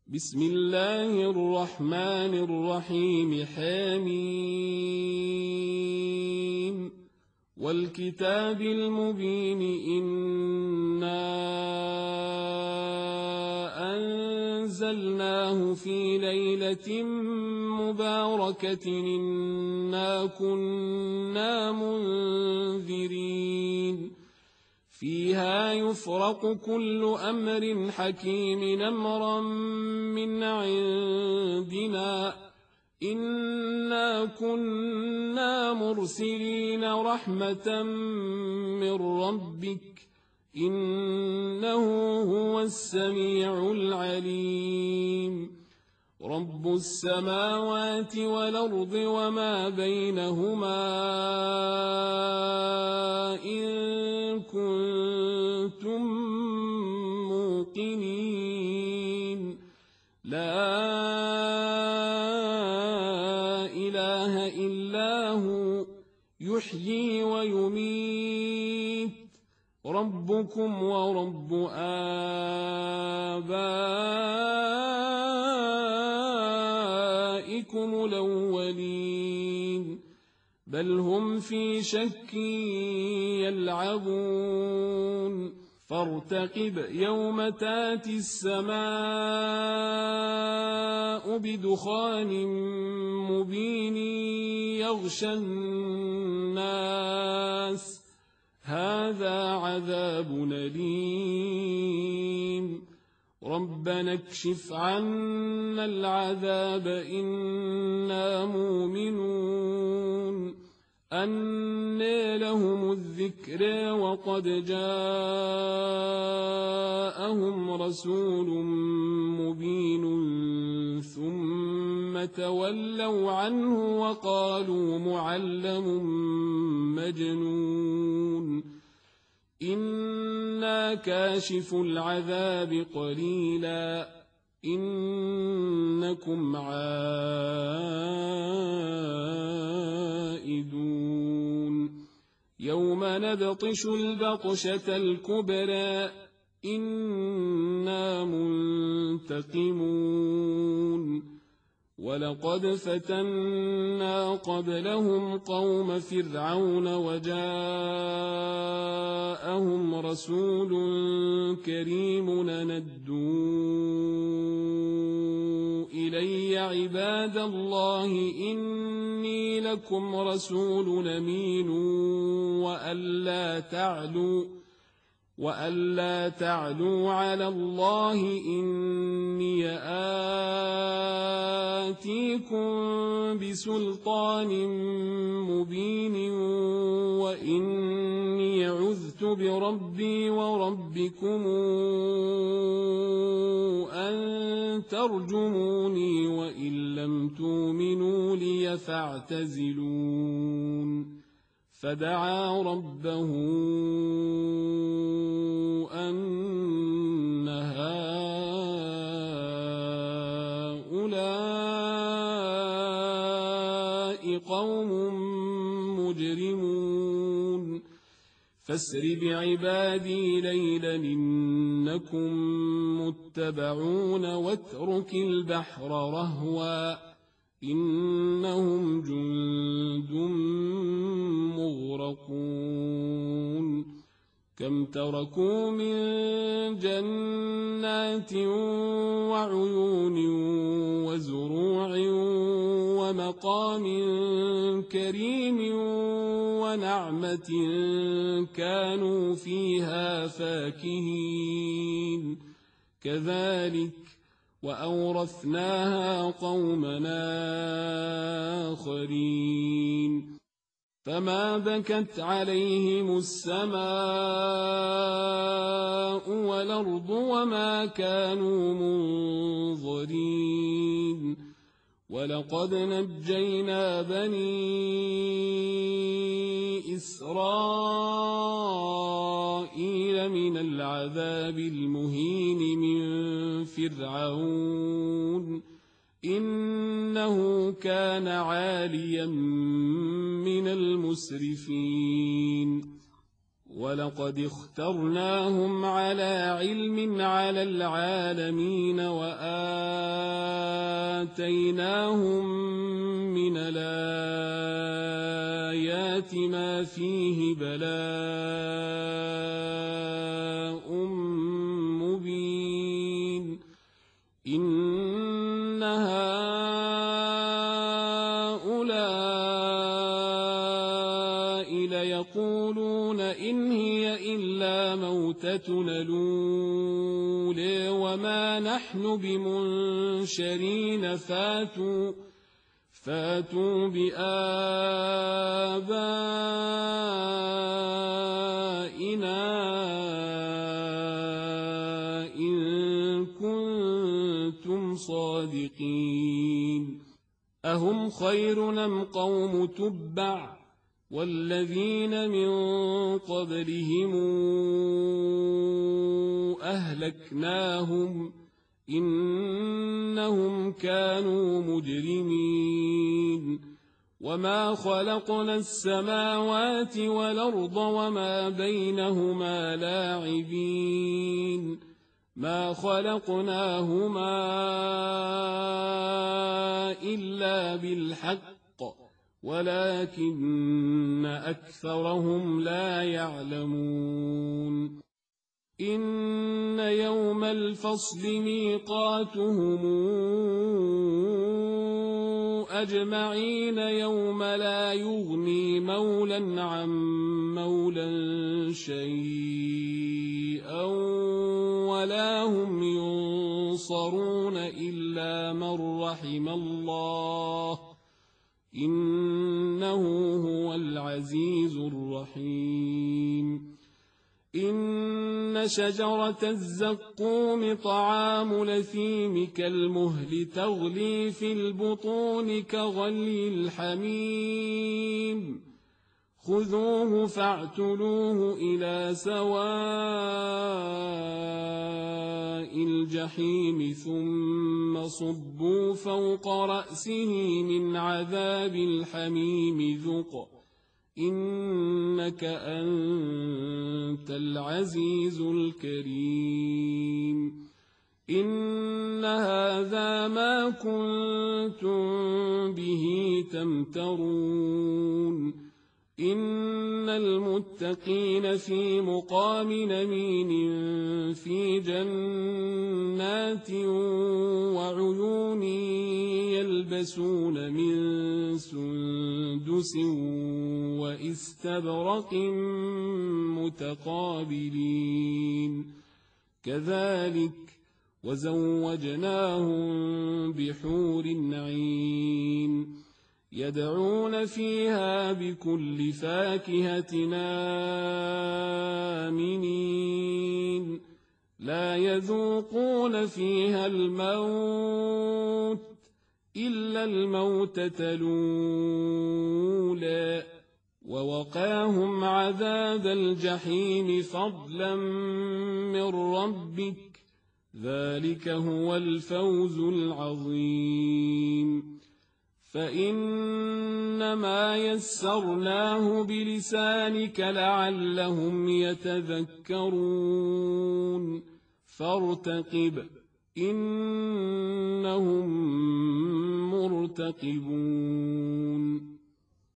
بسم الله الرحمن الرحيم حميم والكتاب المبين إنا أنزلناه في ليلة مباركة إنا كنا منذرين فيها يفرق كل أمر حكيم أمرا من عندنا إنا كنا مرسلين رحمة من ربك إنه هو السميع العليم رب السماوات والأرض وما بينهما إن كنتم موقنين لا إله إلا هو يحيي ويميت ربكم ورب آبائكم الأولين بل هم في شك يلعبون فارتقب يوم تاتي السماء بدخان مبين يغشى الناس هذا عذاب أليم ربنا اكشف عنا العذاب إنا مؤمنون أنى لهم الذكر وقد جاءهم رسول مبين ثم تولوا عنه وقالوا معلم مجنون إنا كاشف العذاب قليلا إنكم عائدون يوم نبطش البطشة الكبرى إنا منتقمون ولقد فتنا قبلهم قوم فرعون وجاءهم رسول كريم ندوا إلي عباد الله إني لكم رسول أمين وألا تعلوا على الله إني آتيكم بسلطان مبين وإني عذت بربي وربكم أن ترجموني وإن لم تؤمنوا لي فاعتزلون فدعا ربه أن هؤلاء قوم مجرمون فاسر بعبادي ليلا إنكم متبعون واترك البحر رهوا إنهم جند مغرقون كم تركوا من جنات وعيون وزروع ومقام كريم ونعمة كانوا فيها فاكهين كذلك وأورثناها قومنا آخرين فما بكت عليهم السماء والأرض وما كانوا منظرين ولقد نجينا بني إسرائيل من العذاب المهين من فرعون إنه كان عاليا من المسرفين ولقد اخترناهم على علم على العالمين وآتيناهم من الآيات ما فيه بلاء مبين إن هؤلاء ليقولون إن هي إلا موتتنا الأولى وما نحن بمنشرين فاتوا بآبائنا إن كنتم صادقين أهم خير أم قوم تبع والذين من قبلهم أهلكناهم إنهم كانوا مجرمين وما خلقنا السماوات والأرض وما بينهما لاعبين ما خلقناهما إلا بالحق ولكن أكثرهم لا يعلمون إن يوم الفصل ميقاتهم أجمعين يوم لا يغني مولا عن مولا شيئا ولا هم ينصرون إلا من رحم الله إنه هو العزيز الرحيم إن شجرة الزقوم طعام الأثيم كالمهل تغلي في البطون كغلي الحميم خذوه فاعتلوه إلى سواء الجحيم ثم صبوا فوق رأسه من عذاب الحميم ذق إنك أنت العزيز الكريم إن هذا ما كنتم به تمترون إن المتقين في مقام أمين في جنات وعيون يلبسون من سندس وإستبرق متقابلين كذلك وزوجناهم بحور عين يدعون فيها بكل فاكهة آمنين لا يذوقون فيها الموت إلا الموتة الأولى ووقاهم عذاب الجحيم فضلا من ربك ذلك هو الفوز العظيم فإنما يسرناه بلسانك لعلهم يتذكرون فارتقب إنهم مرتقبون